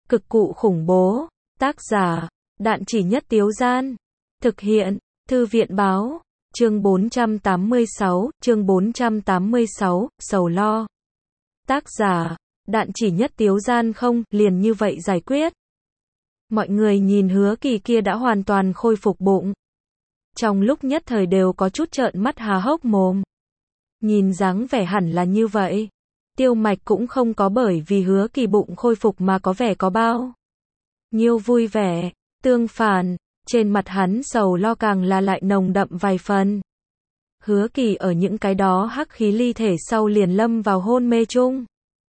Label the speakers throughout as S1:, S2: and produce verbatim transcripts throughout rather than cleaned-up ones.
S1: Cực cụ khủng bố. Tác giả, Đạn Chỉ Nhất Tiếu Gian. Thực hiện, Thư viện báo. Chương bốn trăm tám mươi sáu, chương bốn trăm tám mươi sáu, sầu lo. Tác giả, Đạn Chỉ Nhất Tiếu Gian. Không, liền như vậy giải quyết. Mọi người nhìn Hứa Kỳ kia đã hoàn toàn khôi phục bụng. Trong lúc nhất thời đều có chút trợn mắt há hốc mồm. Nhìn dáng vẻ hẳn là như vậy. Tiêu Mạch cũng không có bởi vì Hứa Kỳ bụng khôi phục mà có vẻ có bao nhiêu vui vẻ. Tương phản, trên mặt hắn sầu lo càng là lại nồng đậm vài phần. Hứa Kỳ ở những cái đó hắc khí ly thể sau liền lâm vào hôn mê chung.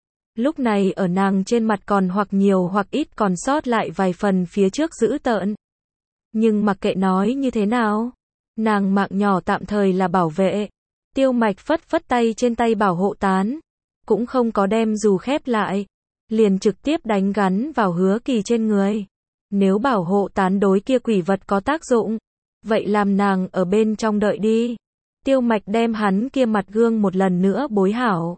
S1: Lúc này ở nàng trên mặt còn hoặc nhiều hoặc ít còn sót lại vài phần phía trước dữ tợn. Nhưng mặc kệ nói như thế nào, nàng mạng nhỏ tạm thời là bảo vệ. Tiêu Mạch phất phất tay trên tay bảo hộ tán, cũng không có đem dù khép lại, liền trực tiếp đánh gắn vào Hứa Kỳ trên người. Nếu bảo hộ tán đối kia quỷ vật có tác dụng, vậy làm nàng ở bên trong đợi đi. Tiêu Mạch đem hắn kia mặt gương một lần nữa bối hảo.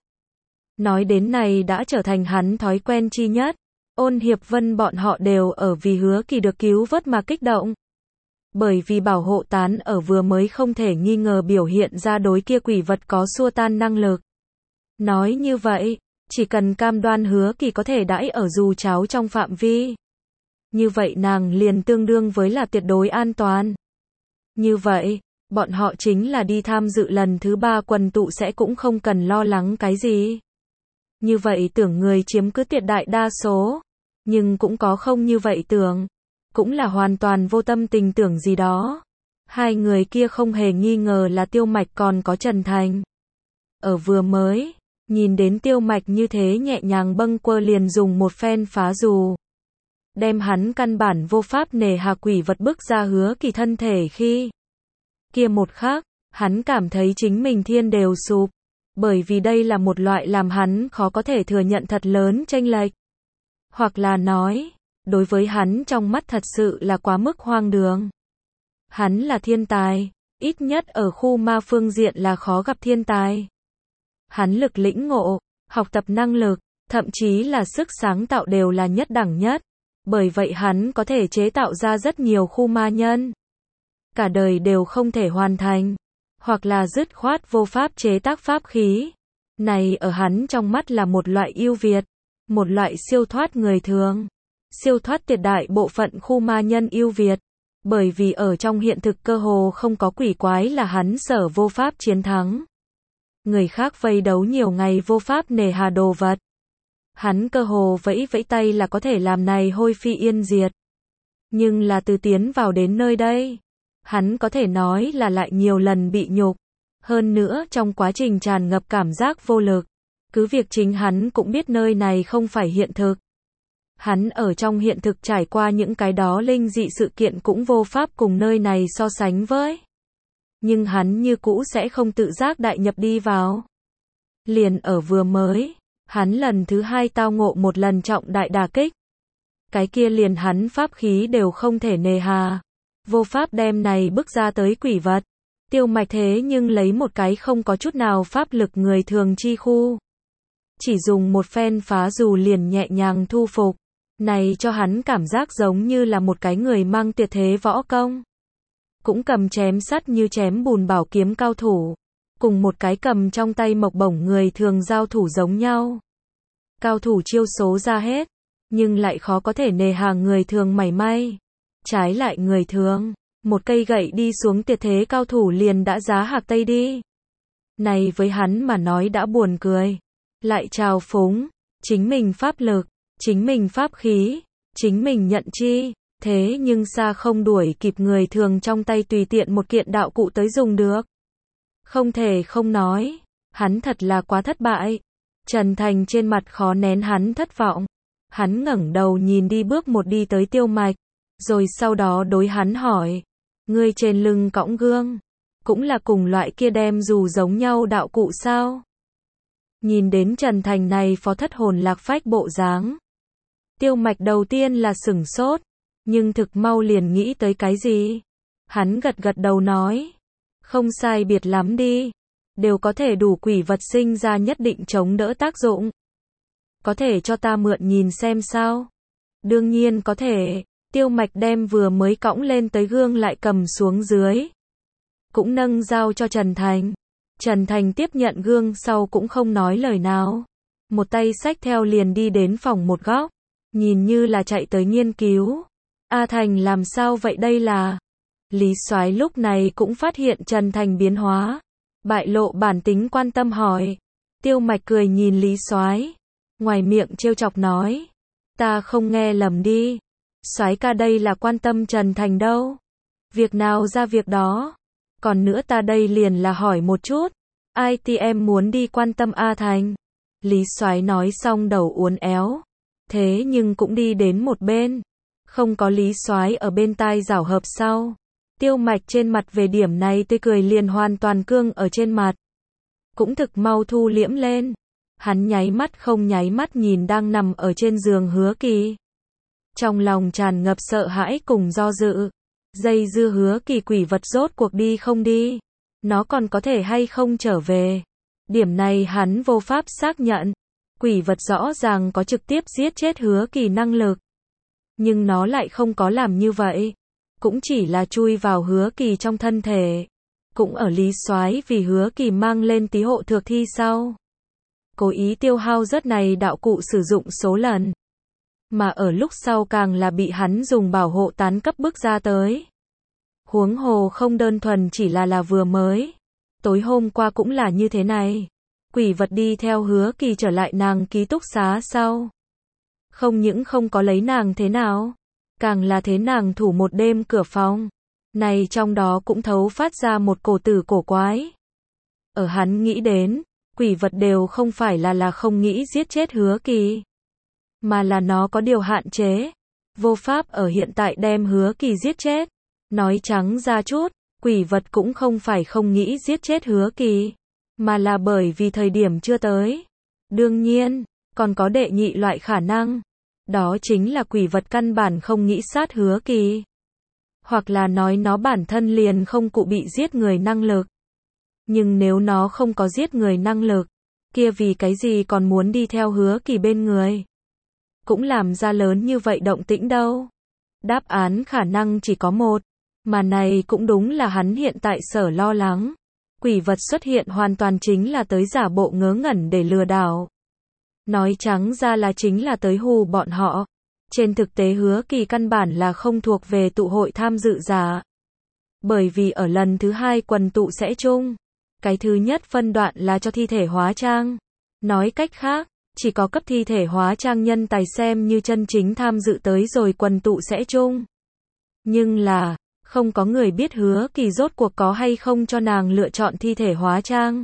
S1: Nói đến này đã trở thành hắn thói quen chi nhất. Ôn Hiệp Vân bọn họ đều ở vì Hứa Kỳ được cứu vớt mà kích động. Bởi vì bảo hộ tán ở vừa mới không thể nghi ngờ biểu hiện ra đối kia quỷ vật có xua tan năng lực. Nói như vậy, chỉ cần cam đoan Hứa Kỳ có thể đãi ở dù cháo trong phạm vi. Như vậy nàng liền tương đương với là tuyệt đối an toàn. Như vậy, bọn họ chính là đi tham dự lần thứ ba quần tụ sẽ cũng không cần lo lắng cái gì. Như vậy tưởng người chiếm cứ tuyệt đại đa số, nhưng cũng có không như vậy tưởng, cũng là hoàn toàn vô tâm tình tưởng gì đó. Hai người kia không hề nghi ngờ là Tiêu Mạch còn có Trần Thành. Ở vừa mới, nhìn đến Tiêu Mạch như thế nhẹ nhàng bâng quơ liền dùng một phen phá dù. Đem hắn căn bản vô pháp nề hà quỷ vật bức ra Hứa Kỳ thân thể khi. Kia một khắc, hắn cảm thấy chính mình thiên đều sụp. Bởi vì đây là một loại làm hắn khó có thể thừa nhận thật lớn chênh lệch. Hoặc là nói, đối với hắn trong mắt thật sự là quá mức hoang đường. Hắn là thiên tài, ít nhất ở khu ma phương diện là khó gặp thiên tài. Hắn lực lĩnh ngộ, học tập năng lực, thậm chí là sức sáng tạo đều là nhất đẳng nhất. Bởi vậy hắn có thể chế tạo ra rất nhiều khu ma nhân. Cả đời đều không thể hoàn thành. Hoặc là dứt khoát vô pháp chế tác pháp khí. Này ở hắn trong mắt là một loại ưu việt. Một loại siêu thoát người thường. Siêu thoát tuyệt đại bộ phận khu ma nhân ưu việt. Bởi vì ở trong hiện thực cơ hồ không có quỷ quái là hắn sở vô pháp chiến thắng. Người khác vây đấu nhiều ngày vô pháp nề hà đồ vật. Hắn cơ hồ vẫy vẫy tay là có thể làm này hôi phi yên diệt. Nhưng là từ tiến vào đến nơi đây, hắn có thể nói là lại nhiều lần bị nhục. Hơn nữa trong quá trình tràn ngập cảm giác vô lực. Cứ việc chính hắn cũng biết nơi này không phải hiện thực. Hắn ở trong hiện thực trải qua những cái đó linh dị sự kiện cũng vô pháp cùng nơi này so sánh với. Nhưng hắn như cũ sẽ không tự giác đại nhập đi vào. Liền ở vừa mới, hắn lần thứ hai tao ngộ một lần trọng đại đả kích. Cái kia liền hắn pháp khí đều không thể nề hà. Vô pháp đem này bức ra tới quỷ vật. Tiêu Mạch thế nhưng lấy một cái không có chút nào pháp lực người thường chi khu. Chỉ dùng một phen phá dù liền nhẹ nhàng thu phục. Này cho hắn cảm giác giống như là một cái người mang tuyệt thế võ công. Cũng cầm chém sắt như chém bùn bảo kiếm cao thủ. Cùng một cái cầm trong tay mộc bổng người thường giao thủ giống nhau. Cao thủ chiêu số ra hết, nhưng lại khó có thể nề hà người thường mảy may. Trái lại người thường, một cây gậy đi xuống tuyệt thế cao thủ liền đã giá hạc tây đi. Này với hắn mà nói đã buồn cười. Lại trào phúng, chính mình pháp lực, chính mình pháp khí, chính mình nhận chi. Thế nhưng xa không đuổi kịp người thường trong tay tùy tiện một kiện đạo cụ tới dùng được. Không thể không nói, hắn thật là quá thất bại. Trần Thành trên mặt khó nén hắn thất vọng. Hắn ngẩng đầu nhìn đi bước một đi tới Tiêu Mạch, rồi sau đó đối hắn hỏi, ngươi trên lưng cõng gương, cũng là cùng loại kia đem dù giống nhau đạo cụ sao? Nhìn đến Trần Thành này phó thất hồn lạc phách bộ dáng. Tiêu Mạch đầu tiên là sửng sốt, nhưng thực mau liền nghĩ tới cái gì? Hắn gật gật đầu nói, không sai biệt lắm đi. Đều có thể đủ quỷ vật sinh ra nhất định chống đỡ tác dụng. Có thể cho ta mượn nhìn xem sao? Đương nhiên có thể. Tiêu Mạch đem vừa mới cõng lên tới gương lại cầm xuống dưới. Cũng nâng giao cho Trần Thành. Trần Thành tiếp nhận gương sau cũng không nói lời nào. Một tay xách theo liền đi đến phòng một góc. Nhìn như là chạy tới nghiên cứu. A Thành làm sao vậy đây là? Lý Soái lúc này cũng phát hiện Trần Thành biến hóa. Bại lộ bản tính quan tâm hỏi. Tiêu Mạch cười nhìn Lý Soái. Ngoài miệng trêu chọc nói. Ta không nghe lầm đi. Soái ca đây là quan tâm Trần Thành đâu. Việc nào ra việc đó. Còn nữa ta đây liền là hỏi một chút. Ai ti em muốn đi quan tâm A Thành. Lý Soái nói xong đầu uốn éo. Thế nhưng cũng đi đến một bên. Không có Lý Soái ở bên tai giảo hợp sau. Tiêu Mạch trên mặt về điểm này tươi cười liền hoàn toàn cương ở trên mặt. Cũng thực mau thu liễm lên. Hắn nháy mắt không nháy mắt nhìn đang nằm ở trên giường Hứa Kỳ. Trong lòng tràn ngập sợ hãi cùng do dự. Dây dưa Hứa Kỳ quỷ vật rốt cuộc đi không đi. Nó còn có thể hay không trở về. Điểm này hắn vô pháp xác nhận. Quỷ vật rõ ràng có trực tiếp giết chết Hứa Kỳ năng lực. Nhưng nó lại không có làm như vậy. Cũng chỉ là chui vào Hứa Kỳ trong thân thể. Cũng ở Lý Soái vì Hứa Kỳ mang lên tí hộ thược thi sau. Cố ý tiêu hao rất này đạo cụ sử dụng số lần. Mà ở lúc sau càng là bị hắn dùng bảo hộ tán cấp bước ra tới. Huống hồ không đơn thuần chỉ là là vừa mới. Tối hôm qua cũng là như thế này. Quỷ vật đi theo Hứa Kỳ trở lại nàng ký túc xá sau. Không những không có lấy nàng thế nào. Càng là thế nàng thủ một đêm cửa phòng. Này trong đó cũng thấu phát ra một cổ tử cổ quái. Ở hắn nghĩ đến, quỷ vật đều không phải là là không nghĩ giết chết Hứa Kỳ. Mà là nó có điều hạn chế. Vô pháp ở hiện tại đem Hứa Kỳ giết chết. Nói trắng ra chút, quỷ vật cũng không phải không nghĩ giết chết Hứa Kỳ. Mà là bởi vì thời điểm chưa tới. Đương nhiên, còn có đệ nhị loại khả năng. Đó chính là quỷ vật căn bản không nghĩ sát Hứa Kỳ. Hoặc là nói nó bản thân liền không cụ bị giết người năng lực. Nhưng nếu nó không có giết người năng lực, kia vì cái gì còn muốn đi theo Hứa Kỳ bên người? Cũng làm ra lớn như vậy động tĩnh đâu. Đáp án khả năng chỉ có một. Mà này cũng đúng là hắn hiện tại sở lo lắng. Quỷ vật xuất hiện hoàn toàn chính là tới giả bộ ngớ ngẩn để lừa đảo. Nói trắng ra là chính là tới hù bọn họ. Trên thực tế Hứa Kỳ căn bản là không thuộc về tụ hội tham dự giả. Bởi vì ở lần thứ hai quần tụ sẽ chung. Cái thứ nhất phân đoạn là cho thi thể hóa trang. Nói cách khác, chỉ có cấp thi thể hóa trang nhân tài xem như chân chính tham dự tới rồi quần tụ sẽ chung. Nhưng là, không có người biết Hứa Kỳ rốt cuộc có hay không cho nàng lựa chọn thi thể hóa trang.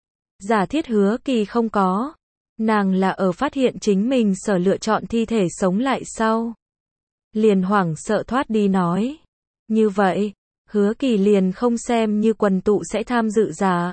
S1: Giả thiết Hứa Kỳ không có. Nàng là ở phát hiện chính mình sở lựa chọn thi thể sống lại sau. Liền hoảng sợ thoát đi nói. Như vậy, Hứa Kỳ liền không xem như quần tụ sẽ tham dự giả.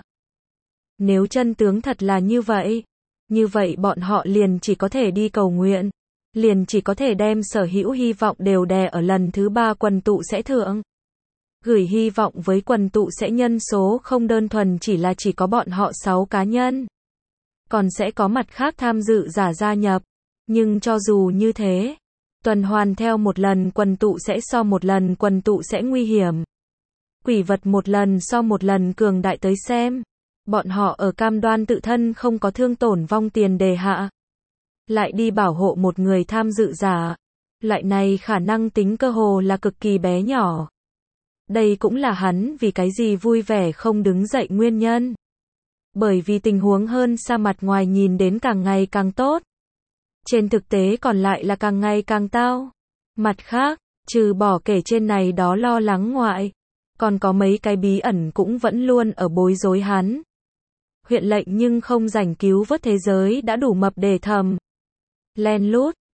S1: Nếu chân tướng thật là như vậy, như vậy bọn họ liền chỉ có thể đi cầu nguyện. Liền chỉ có thể đem sở hữu hy vọng đều đè ở lần thứ ba quần tụ sẽ thượng. Gửi hy vọng với quần tụ sẽ nhân số không đơn thuần chỉ là chỉ có bọn họ sáu cá nhân. Còn sẽ có mặt khác tham dự giả gia nhập. Nhưng cho dù như thế, tuần hoàn theo một lần quần tụ sẽ so một lần quần tụ sẽ nguy hiểm. Quỷ vật một lần so một lần cường đại tới xem. Bọn họ ở cam đoan tự thân không có thương tổn vong tiền đề hạ. Lại đi bảo hộ một người tham dự giả. Loại này khả năng tính cơ hồ là cực kỳ bé nhỏ. Đây cũng là hắn vì cái gì vui vẻ không đứng dậy nguyên nhân. Bởi vì tình huống hơn xa mặt ngoài nhìn đến càng ngày càng tốt. Trên thực tế còn lại là càng ngày càng tao. Mặt khác, trừ bỏ kể trên này đó lo lắng ngoại. Còn có mấy cái bí ẩn cũng vẫn luôn ở bối rối hắn. Huyện lệnh nhưng không rảnh cứu vớt thế giới đã đủ mập để thầm. Len lút,